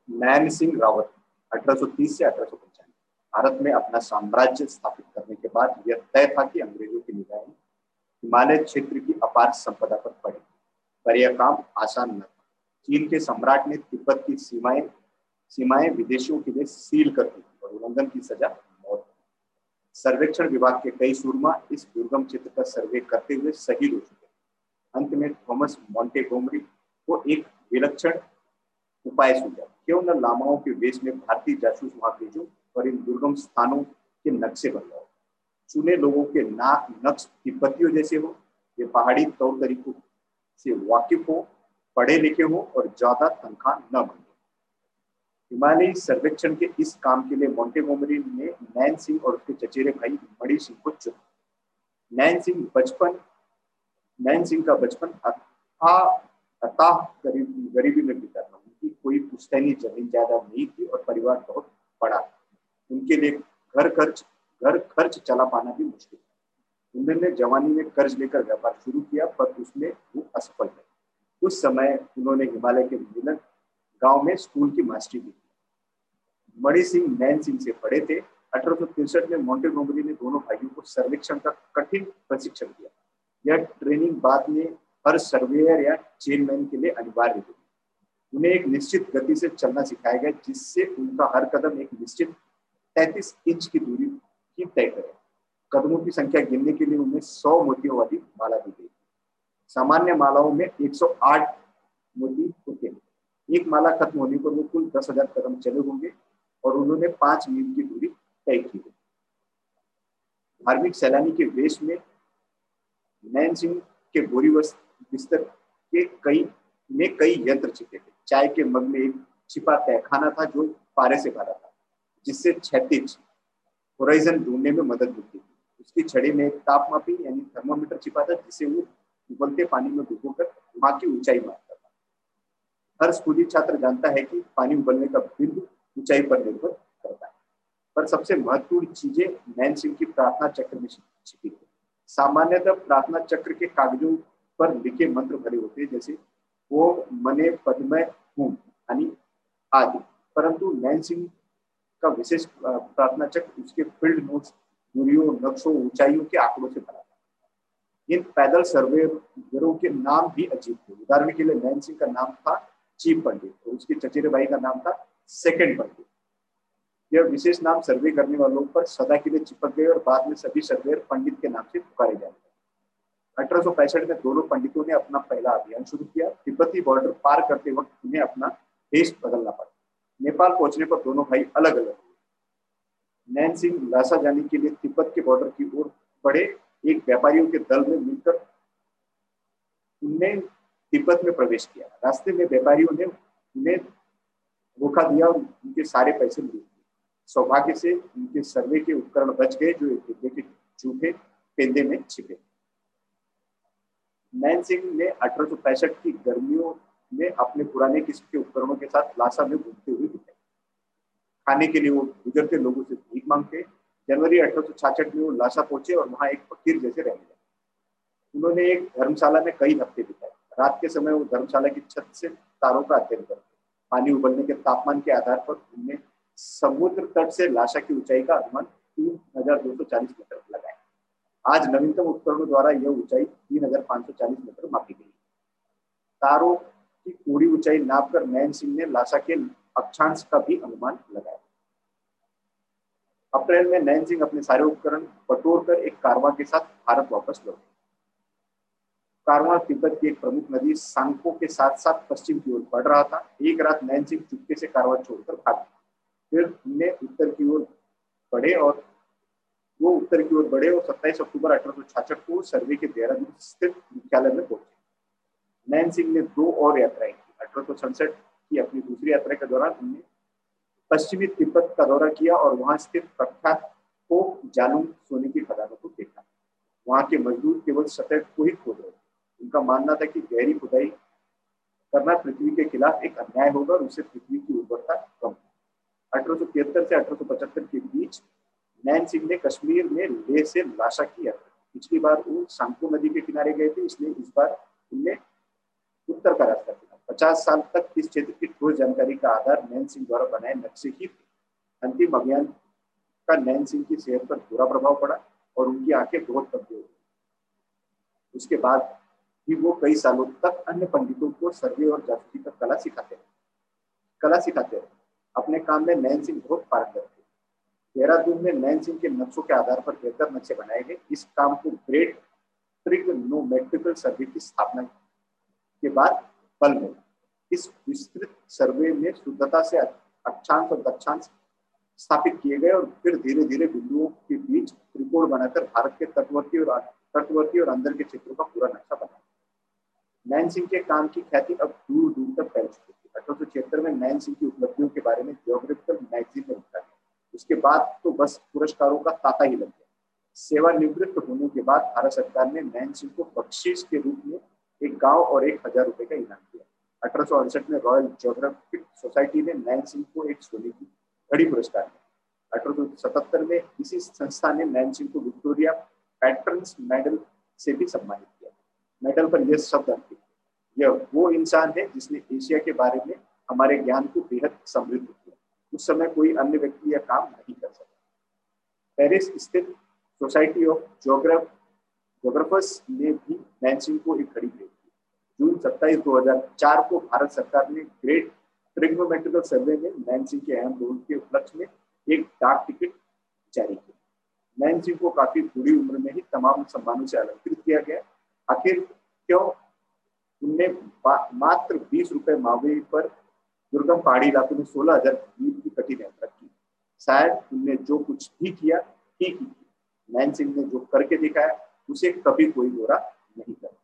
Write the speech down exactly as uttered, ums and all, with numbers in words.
नैन सिंह रावत अठारह सौ तीस से अठारह सौ पंचानवे भारत में अपना साम्राज्य स्थापित करने के बाद यह तय था कि अंग्रेजों की निगाहें हिमालय क्षेत्र की अपार संपदा पर पड़ी, पर यह काम आसान न था। चीन के सम्राट ने तिब्बत की सीमाएं सीमाएं विदेशियों के लिए सील कर दी और उल्लंघन की सजा मौत। सर्वेक्षण विभाग के कई सूरमा इस दुर्गम क्षेत्र का सर्वे करते हुए शहीद हो चुके। अंत में थॉमस मॉन्टेगोमरी को एक विलक्षण उपाय सूझा, क्यों न लामाओं के वेश में भारतीय जासूस वहां भेजो और इन दुर्गम स्थानों के नक्शे बनवाओ। चुने लोगों के नाक नक्श तिब्बतियों जैसे हो, ये पहाड़ी तौर तरीकों से वाकिफ हो, पढ़े लिखे हो और ज्यादा तनख्वाह न मांगे। हिमालयी सर्वेक्षण के इस काम के लिए मोंटेगोमरी ने नैन सिंह और उसके चचेरे भाई मणि सिंह को चुना। नैन सिंह बचपन नैन सिंह का बचपन अथाह अथाह गरीबी में बीता था। उनकी कोई पुश्तैनी जमीन जायदाद नहीं थी और परिवार बहुत बड़ा था। उनके लिए घर खर्च घर खर्च चला पाना भी मुश्किल था। उन्होंने जवानी में कर्ज लेकर व्यापार शुरू किया, पर उसमें वो असफल रहे। उस समय उन्होंने हिमालय के मिलन गांव में स्कूल की मास्टरी की। मणि सिंह नैन सिंह से पढ़े थे। अठारह सौ तिरसठ में मोंटेगोमरी ने दोनों भाइयों को सर्वेक्षण का कठिन प्रशिक्षण दिया। यह ट्रेनिंग बाद में हर सर्वेयर या चेनमैन के लिए अनिवार्य थी। उन्हें एक निश्चित गति से चलना सिखाया गया, जिससे उनका हर कदम एक निश्चित तैंतीस इंच की दूरी की तय करे। कदमों की संख्या गिनने के लिए उन्हें सौ मोतियों वाली माला दी गई। सामान्य मालाओं में एक सौ आठ मोती होते हैं। एक माला खत्म होने पर वो कुल दस हजार कदम चले होंगे और उन्होंने पांच मील की दूरी तय की। धार्मिक सैलानी के वेश में नैन सिंह के बोरी बिस्तर के कई में कई यंत्र छिपे थे। चाय के मग में एक छिपा तहखाना था जो पारे से भरा था, जिससे क्षैतिज होराइजन ढूंढने में मदद मिलती थी। उसकी छड़ी में एक तापमापी यानी थर्मोमीटर छिपा था, जिसे वो उबलते पानी में डुबोकर वहां की ऊंचाई मापता था। हर स्कूली छात्र जानता है कि पानी उबलने का बिंदु ऊंचाई पर निर्भर करता है, पर सबसे महत्वपूर्ण चीजें नैन सिंह की प्रार्थना चक्र में छिपी थी। सामान्यतः प्रार्थना चक्र के कागजों पर लिखे मंत्र भरे होते हैं, जैसे वो मने पद्मय हूं यानी आदि, परंतु नैन सिंह का विशेष प्रार्थना चक्र उसके फील्ड नोट्स, दूरियों, नक्शों, ऊंचाइयों के आंकड़ों से भरा था। इन पैदल सर्वेयरों के नाम भी अजीब थे। उदाहरण के लिए नैन सिंह का नाम था चीफ पंडित और उसके चचेरे भाई का नाम था सेकंड पंडित। यह विशेष नाम सर्वे करने वालों पर सदा के लिए चिपक गए और बाद में सभी सर्वेयर पंडित के नाम से पुकारे जाने लगे। अठारह सौ पैंसठ में दोनों पंडितों ने अपना पहला अभियान शुरू किया। तिब्बती बॉर्डर पार करते वक्त उन्हें अपना देश बदलना पड़ा। नेपाल पहुंचने पर दोनों भाई अलग अलग हुए। नैन सिंह लासा जाने के लिए तिब्बत के बॉर्डर की ओर बढ़े। एक व्यापारियों के दल में मिलकर उनने तिब्बत में प्रवेश किया। रास्ते में व्यापारियों ने उन्हें धोखा दिया और उनके सारे पैसे लूट लिए। सौभाग्य से उनके सर्वे के उपकरण बच गए, जो एक डिब्बे के जूठे पेंदे में छिपे। नैन सिंह ने अठारह सौ पैंसठ की गर्मियों में अपने पुराने किस्म के उपकरणों के साथ लासा में घूमते हुए दिखे। खाने के लिए वो गुजरते लोगों से भीख मांगते। जनवरी अठारह सौ छियासठ में वो लासा पहुंचे और वहां एक फकीर जैसे रहने लगे। उन्होंने एक धर्मशाला में कई हफ्ते बिताए। रात के समय वो धर्मशाला की छत से तारों का अध्ययन करते। पानी उबलने के तापमान के आधार पर उनने समुद्र तट से लाशा की ऊंचाई का अनुमान तीन हजार दो सौ चालीस मीटर लगाया। आज नवीनतम उपकरणों द्वारा यह ऊंचाई तीन हजार पांच सौ चालीस मीटर मापी गई। तारों की पूरी ऊंचाई नापकर नैन सिंह ने लाशा के अक्षांश का भी अनुमान लगाया। अप्रैल में नैन सिंह अपने सारे उपकरण बटोर कर एक कारवां के साथ भारत वापस लौटे। कारवां तिब्बत की एक प्रमुख नदी सांगपो के साथ साथ पश्चिम की ओर बढ़ रहा था। एक रात नैन सिंह चुपके से कारवां छोड़कर भाग। फिर उन्हें उत्तर की ओर बढ़े और वो उत्तर की ओर बढ़े और सत्ताईस अक्टूबर अठारह सौ छियासठ को सर्वे के देहरादून स्थित मुख्यालय में पहुंचे। नैन सिंह ने दो और यात्राएं की। अठारह सौ सड़सठ की अपनी दूसरी यात्रा के दौरान उन्होंने पश्चिमी तिब्बत का दौरा किया और वहां स्थित प्रख्यात को जालूम सोने की खदानों को देखा। वहां के मजदूर केवल सतह को ही खोद रहे थे। उनका मानना था कि गहरी खुदाई करना पृथ्वी के खिलाफ एक अन्याय होगा और उससे पृथ्वी की उर्वरता कम। अठारह सौ तिहत्तर से अठारह सौ पचहत्तर के बीच नैन सिंह ने कश्मीर में लेह से लाशा की यात्रा। पिछली बार वो सांगपो नदी के किनारे गए थे, इसलिए इस बार उनने उत्तर का रास्ता चुना। पचास साल तक इस क्षेत्र की ठोस जानकारी का आधार नैन सिंह द्वारा बनाए नक्शे ही थे। अंतिम अभियान का नैन सिंह की सेहत पर बुरा प्रभाव पड़ा और उनकी आंखें बहुत कमजोर हुई। उसके बाद भी वो कई सालों तक अन्य पंडितों को सर्वे और जासूसी का कला सिखाते रहे कला सिखाते रहे अपने काम में नैन सिंह बहुत पारंगत थे। देहरादून में नैन सिंह के नक्शों के आधार पर बेहतर नक्शे बनाए गए। इस काम को ग्रेट ट्रिग्नोमेट्रिकल सर्वे की स्थापना के बाद बल मिला। इस विस्तृत सर्वे में शुद्धता से अक्षांश और दक्षांश स्थापित किए गए और फिर धीरे धीरे बिंदुओं के बीच त्रिकोण बनाकर भारत के तटवर्ती और तटवर्ती और अंदर के क्षेत्रों का पूरा नक्शा बना। नैन सिंह के काम की ख्याति अब दूर दूर तक फैल चुकी थी। अठारह सौ छिहत्तर में नैन सिंह की उपलब्धियों के बारे में जियोग्राफिकल मैगजीन में लिखा गया। उसके बाद तो बस पुरस्कारों का तांता ही लग गया। सेवानिवृत्त होने के बाद भारत सरकार ने नैन सिंह को बख्शीश के रूप में एक गांव और एक हजार रुपए का इनाम दिया। अठारह सौ अड़सठ में रॉयल जियोग्राफिक सोसाइटी ने नैन सिंह को एक सोने की घड़ी पुरस्कार दिया। अठारह सौ सतहत्तर में इसी संस्था ने नैन सिंह को विक्टोरिया पैटर्न्स मेडल से भी सम्मानित किया। मेडल पर यह शब्द अंकित, यह वो इंसान है जिसने एशिया के बारे में हमारे ज्ञान को बेहद समृद्ध किया। उस समय कोई अन्य व्यक्ति यह काम नहीं कर सकता। पेरिस स्थित सोसाइटी ऑफ जियोग्राफ जियोग्राफर्स ने भी नैन सिंह को एक घड़ी भेंट की। जून सत्ताईस दो हजार चार को भारत सरकार ने ग्रेट ट्रिग्नोमेट्रिकल सर्वे में नैन सिंह के अहम रोल के उपलक्ष्य में एक डाक टिकट जारी किया। नैन सिंह को काफी बुरी उम्र में ही तमाम सम्मानों से अलंकृत किया गया। आखिर क्यों? उनने मात्र बीस रुपए मावे पर दुर्गम पहाड़ी इलाकों में सोलह हजार मील की कठिन यात्रा की। शायद उनने जो कुछ भी किया ठीक ही किया। नैन सिंह ने जो करके दिखाया उसे कभी कोई बुरा नहीं करता।